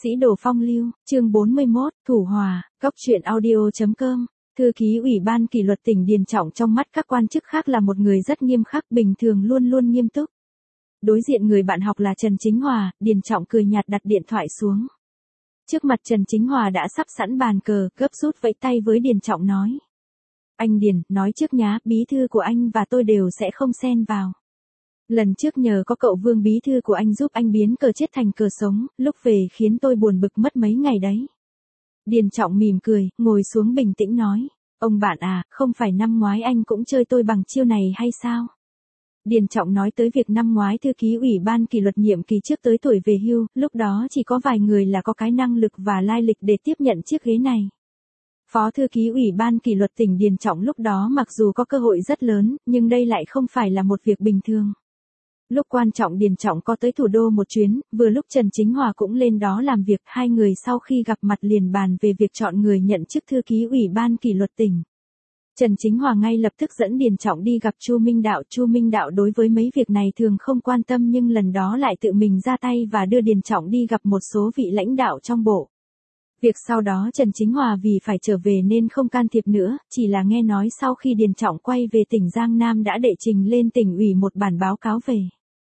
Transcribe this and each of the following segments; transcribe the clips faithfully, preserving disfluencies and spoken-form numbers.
Sĩ đồ phong lưu, chương bốn mươi mốt, Thủ Hòa, Cóc truyện audio chấm com. Thư ký Ủy ban kỷ luật tỉnh Điền Trọng trong mắt các quan chức khác là một người rất nghiêm khắc, bình thường luôn luôn nghiêm túc. Đối diện người bạn học là Trần Chính Hòa, Điền Trọng cười nhạt đặt điện thoại xuống. Trước mặt Trần Chính Hòa đã sắp sẵn bàn cờ, gấp rút vẫy tay với Điền Trọng nói. Anh Điền, nói trước nhá, bí thư của anh và tôi đều sẽ không xen vào. Lần trước nhờ có cậu Vương bí thư của anh giúp anh biến cờ chết thành cờ sống, lúc về khiến tôi buồn bực mất mấy ngày đấy. Điền Trọng mỉm cười, ngồi xuống bình tĩnh nói. Ông bạn à, không phải năm ngoái anh cũng chơi tôi bằng chiêu này hay sao? Điền Trọng nói tới việc năm ngoái thư ký Ủy ban kỷ luật nhiệm kỳ trước tới tuổi về hưu, lúc đó chỉ có vài người là có cái năng lực và lai lịch để tiếp nhận chiếc ghế này. Phó thư ký Ủy ban kỷ luật tỉnh Điền Trọng lúc đó mặc dù có cơ hội rất lớn, nhưng đây lại không phải là một việc bình thường. Lúc quan trọng Điền Trọng có tới thủ đô một chuyến, vừa lúc Trần Chính Hòa cũng lên đó làm việc, hai người sau khi gặp mặt liền bàn về việc chọn người nhận chức thư ký Ủy ban kỷ luật tỉnh. Trần Chính Hòa ngay lập tức dẫn Điền Trọng đi gặp Chu Minh Đạo, Chu Minh Đạo đối với mấy việc này thường không quan tâm nhưng lần đó lại tự mình ra tay và đưa Điền Trọng đi gặp một số vị lãnh đạo trong bộ. Việc sau đó Trần Chính Hòa vì phải trở về nên không can thiệp nữa, chỉ là nghe nói sau khi Điền Trọng quay về tỉnh Giang Nam đã đệ trình lên tỉnh ủy một bản báo cáo về.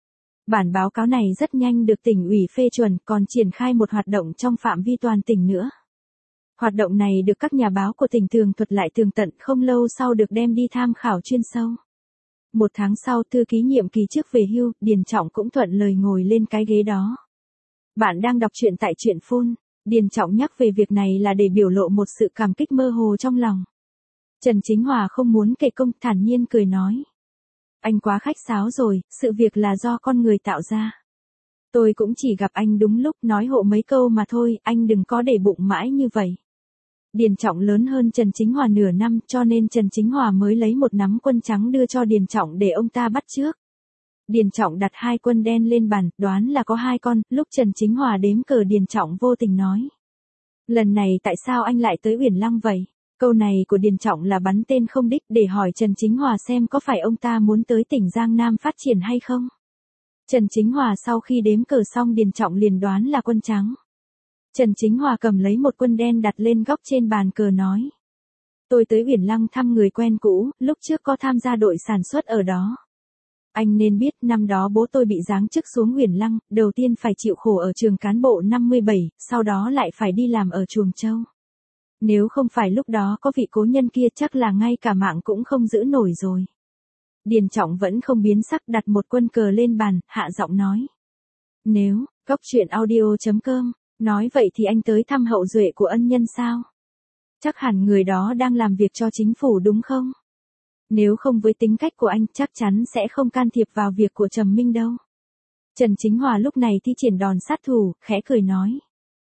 Bản báo cáo này rất nhanh được tỉnh ủy phê chuẩn, còn triển khai một hoạt động trong phạm vi toàn tỉnh nữa. Hoạt động này được các nhà báo của tỉnh tường thuật lại tường tận, không lâu sau được đem đi tham khảo chuyên sâu. Một tháng sau thư ký nhiệm kỳ trước về hưu, Điền Trọng cũng thuận lời ngồi lên cái ghế đó. Bạn đang đọc truyện tại truyện phone. Điền Trọng nhắc về việc này là để biểu lộ một sự cảm kích mơ hồ trong lòng. Trần Chính Hòa không muốn kể công, thản nhiên cười nói. Anh quá khách sáo rồi, sự việc là do con người tạo ra. Tôi cũng chỉ gặp anh đúng lúc nói hộ mấy câu mà thôi, anh đừng có để bụng mãi như vậy. Điền Trọng lớn hơn Trần Chính Hòa nửa năm cho nên Trần Chính Hòa mới lấy một nắm quân trắng đưa cho Điền Trọng để ông ta bắt trước. Điền Trọng đặt hai quân đen lên bàn, đoán là có hai con, lúc Trần Chính Hòa đếm cờ Điền Trọng vô tình nói. Lần này tại sao anh lại tới Uyển Lăng vậy? Câu này của Điền Trọng là bắn tên không đích để hỏi Trần Chính Hòa xem có phải ông ta muốn tới tỉnh Giang Nam phát triển hay không. Trần Chính Hòa sau khi đếm cờ xong Điền Trọng liền đoán là quân trắng. Trần Chính Hòa cầm lấy một quân đen đặt lên góc trên bàn cờ nói. Tôi tới Uyển Lăng thăm người quen cũ, lúc trước có tham gia đội sản xuất ở đó. Anh nên biết năm đó bố tôi bị giáng chức xuống Uyển Lăng, đầu tiên phải chịu khổ ở trường cán bộ năm mươi bảy, sau đó lại phải đi làm ở Chuồng Châu. Nếu không phải lúc đó có vị cố nhân kia chắc là ngay cả mạng cũng không giữ nổi rồi. Điền Trọng vẫn không biến sắc đặt một quân cờ lên bàn, hạ giọng nói. Nếu, Cóc truyện audio chấm com, nói vậy thì anh tới thăm hậu duệ của ân nhân sao? Chắc hẳn người đó đang làm việc cho chính phủ đúng không? Nếu không với tính cách của anh chắc chắn sẽ không can thiệp vào việc của Trầm Minh đâu. Trần Chính Hòa lúc này thi triển đòn sát thủ, khẽ cười nói.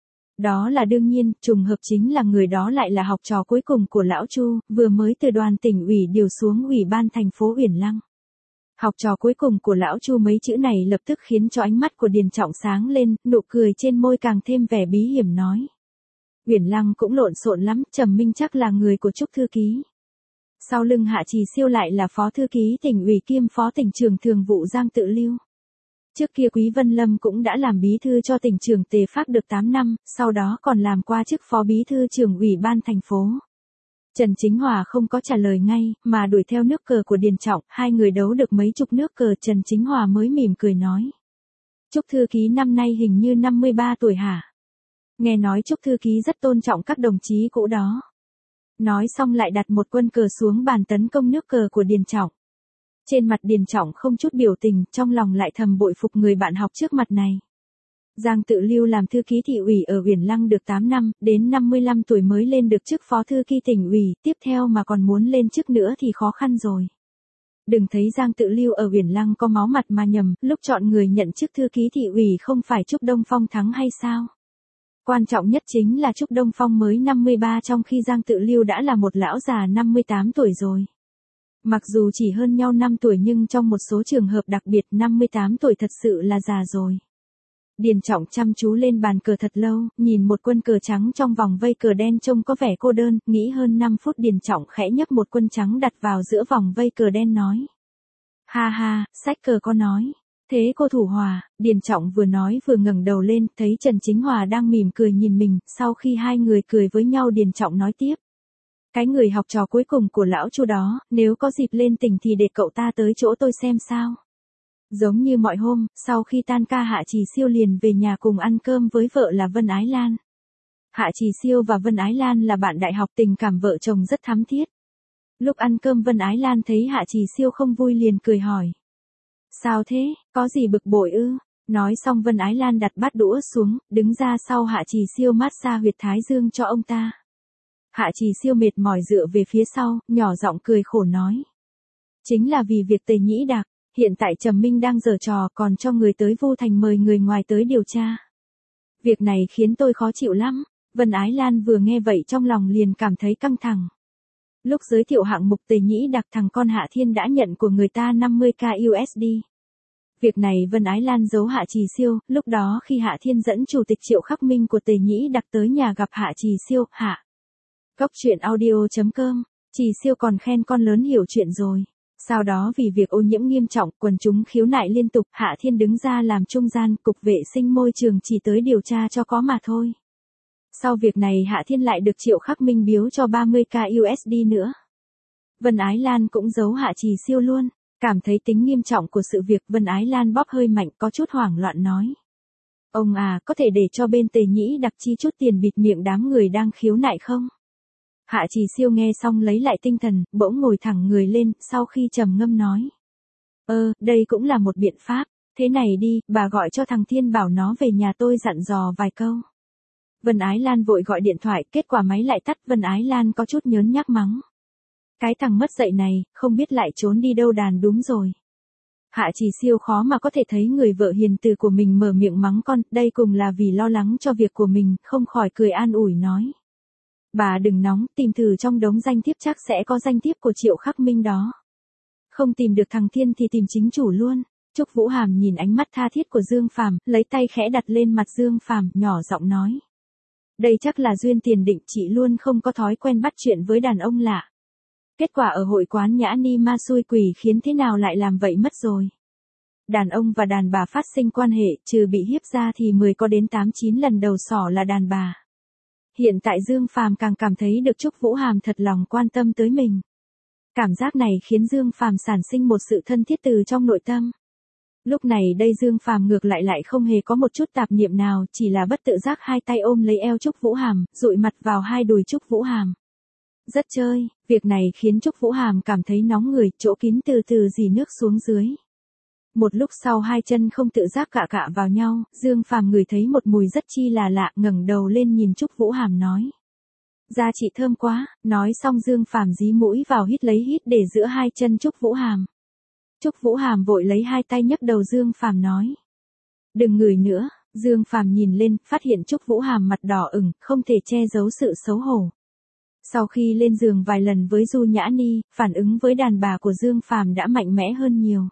Đó là đương nhiên, trùng hợp chính là người đó lại là học trò cuối cùng của Lão Chu, vừa mới từ đoàn tỉnh ủy điều xuống ủy ban thành phố Uyển Lăng. Học trò cuối cùng của Lão Chu mấy chữ này lập tức khiến cho ánh mắt của Điền Trọng sáng lên, nụ cười trên môi càng thêm vẻ bí hiểm nói. Uyển Lăng cũng lộn xộn lắm, Trầm Minh chắc là người của Trúc thư ký. Sau lưng Hạ Trì Siêu lại là phó thư ký tỉnh ủy kiêm phó tỉnh trưởng thường vụ Giang Tự Lưu. Trước kia Quý Vân Lâm cũng đã làm bí thư cho tỉnh trưởng Tề Phác được tám năm, sau đó còn làm qua chức phó bí thư trưởng ủy ban thành phố. Trần Chính Hòa không có trả lời ngay, mà đuổi theo nước cờ của Điền Trọng, hai người đấu được mấy chục nước cờ Trần Chính Hòa mới mỉm cười nói. Trúc thư ký năm nay hình như năm mươi ba tuổi hả? Nghe nói Trúc thư ký rất tôn trọng các đồng chí cũ đó. Nói xong lại đặt một quân cờ xuống bàn tấn công nước cờ của Điền Trọng. Trên mặt Điền Trọng không chút biểu tình, trong lòng lại thầm bội phục người bạn học trước mặt này. Giang Tự Lưu làm thư ký thị ủy ở Uyển Lăng được tám năm, đến năm mươi lăm tuổi mới lên được chức phó thư ký tỉnh ủy, tiếp theo mà còn muốn lên chức nữa thì khó khăn rồi. Đừng thấy Giang Tự Lưu ở Uyển Lăng có máu mặt mà nhầm, lúc chọn người nhận chức thư ký thị ủy không phải Trúc Đông Phong thắng hay sao? Quan trọng nhất chính là Trúc Đông Phong mới năm mươi ba trong khi Giang Tự Lưu đã là một lão già năm mươi tám tuổi rồi. Mặc dù chỉ hơn nhau năm tuổi nhưng trong một số trường hợp đặc biệt năm mươi tám tuổi thật sự là già rồi. Điền Trọng chăm chú lên bàn cờ thật lâu, nhìn một quân cờ trắng trong vòng vây cờ đen trông có vẻ cô đơn, nghĩ hơn năm phút Điền Trọng khẽ nhấc một quân trắng đặt vào giữa vòng vây cờ đen nói. Ha ha, sách cờ có nói. Thế cô Thủ Hòa, Điền Trọng vừa nói vừa ngẩng đầu lên, thấy Trần Chính Hòa đang mỉm cười nhìn mình, sau khi hai người cười với nhau Điền Trọng nói tiếp. Cái người học trò cuối cùng của lão Chu đó, nếu có dịp lên tỉnh thì để cậu ta tới chỗ tôi xem sao. Giống như mọi hôm, sau khi tan ca Hạ Trì Siêu liền về nhà cùng ăn cơm với vợ là Vân Ái Lan. Hạ Trì Siêu và Vân Ái Lan là bạn đại học, tình cảm vợ chồng rất thắm thiết. Lúc ăn cơm Vân Ái Lan thấy Hạ Trì Siêu không vui liền cười hỏi. Sao thế, có gì bực bội ư? Nói xong Vân Ái Lan đặt bát đũa xuống, đứng ra sau Hạ Trì Siêu massage huyệt thái dương cho ông ta. Hạ Trì Siêu mệt mỏi dựa về phía sau, nhỏ giọng cười khổ nói. Chính là vì việc Tề Nhĩ Đạc, hiện tại Trầm Minh đang giở trò còn cho người tới Vu Thành mời người ngoài tới điều tra. Việc này khiến tôi khó chịu lắm. Vân Ái Lan vừa nghe vậy trong lòng liền cảm thấy căng thẳng. Lúc giới thiệu hạng mục Tề Nhĩ Đạc thằng con Hạ Thiên đã nhận của người ta năm mươi k u ét đê. Việc này Vân Ái Lan giấu Hạ Trì Siêu, lúc đó khi Hạ Thiên dẫn Chủ tịch Triệu Khắc Minh của Tề Nhĩ Đạc tới nhà gặp Hạ Trì Siêu, Hạ. Góc truyện audio chấm com, Trì Siêu còn khen con lớn hiểu chuyện rồi. Sau đó vì việc ô nhiễm nghiêm trọng, quần chúng khiếu nại liên tục, Hạ Thiên đứng ra làm trung gian, Cục Vệ sinh Môi trường chỉ tới điều tra cho có mà thôi. Sau việc này Hạ Thiên lại được Triệu Khắc Minh biếu cho ba mươi k u ét đê nữa. Vân Ái Lan cũng giấu Hạ Trì Siêu luôn, cảm thấy tính nghiêm trọng của sự việc Vân Ái Lan bóp hơi mạnh có chút hoảng loạn nói. Ông à, có thể để cho bên Tề Nhĩ Đạc chi chút tiền bịt miệng đám người đang khiếu nại không? Hạ Trì Siêu nghe xong lấy lại tinh thần, bỗng ngồi thẳng người lên, sau khi trầm ngâm nói. Ơ, đây cũng là một biện pháp, thế này đi, bà gọi cho thằng Thiên bảo nó về nhà tôi dặn dò vài câu. Vân Ái Lan vội gọi điện thoại, kết quả máy lại tắt, Vân Ái Lan có chút nhớn nhác mắng. Cái thằng mất dạy này, không biết lại trốn đi đâu đàn đúng rồi. Hạ Trì Siêu khó mà có thể thấy người vợ hiền từ của mình mở miệng mắng con, đây cùng là vì lo lắng cho việc của mình, không khỏi cười an ủi nói. Bà đừng nóng, tìm thử trong đống danh thiếp chắc sẽ có danh thiếp của Triệu Khắc Minh đó. Không tìm được thằng Thiên thì tìm chính chủ luôn. Trúc Vũ Hàm nhìn ánh mắt tha thiết của Dương Phàm, lấy tay khẽ đặt lên mặt Dương Phàm, nhỏ giọng nói. Đây chắc là duyên tiền định, chị luôn không có thói quen bắt chuyện với đàn ông lạ. Kết quả ở hội quán Nhã Ni ma xui quỷ khiến thế nào lại làm vậy mất rồi. Đàn ông và đàn bà phát sinh quan hệ, trừ bị hiếp ra thì mười có đến tám chín lần đầu sỏ là đàn bà. Hiện tại Dương Phàm càng cảm thấy được Trúc Vũ Hàm thật lòng quan tâm tới mình. Cảm giác này khiến Dương Phàm sản sinh một sự thân thiết từ trong nội tâm. Lúc này đây Dương Phàm ngược lại lại không hề có một chút tạp niệm nào, chỉ là bất tự giác hai tay ôm lấy eo Trúc Vũ Hàm, dụi mặt vào hai đùi Trúc Vũ Hàm. Rất chơi, việc này khiến Trúc Vũ Hàm cảm thấy nóng người, chỗ kín từ từ rỉ nước xuống dưới. Một lúc sau hai chân không tự giác cạ cạ vào nhau, Dương Phàm ngửi thấy một mùi rất chi là lạ, ngẩng đầu lên nhìn Trúc Vũ Hàm nói. Da chị thơm quá, nói xong Dương Phàm dí mũi vào hít lấy hít để giữa hai chân Trúc Vũ Hàm. Trúc Vũ Hàm vội lấy hai tay nhấc đầu Dương Phàm nói. Đừng ngửi nữa, Dương Phàm nhìn lên, phát hiện Trúc Vũ Hàm mặt đỏ ửng, không thể che giấu sự xấu hổ. Sau khi lên giường vài lần với Du Nhã Ni, phản ứng với đàn bà của Dương Phàm đã mạnh mẽ hơn nhiều.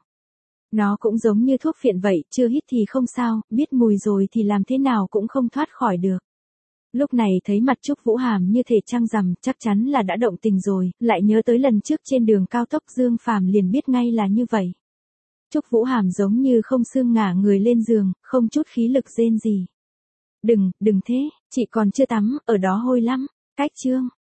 Nó cũng giống như thuốc phiện vậy, chưa hít thì không sao, biết mùi rồi thì làm thế nào cũng không thoát khỏi được. Lúc này thấy mặt Trúc Vũ Hàm như thể trăng rằm, chắc chắn là đã động tình rồi, lại nhớ tới lần trước trên đường cao tốc Dương Phàm liền biết ngay là như vậy. Trúc Vũ Hàm giống như không xương ngả người lên giường, không chút khí lực rên gì. Đừng, đừng thế, chị còn chưa tắm, ở đó hôi lắm, cách chương.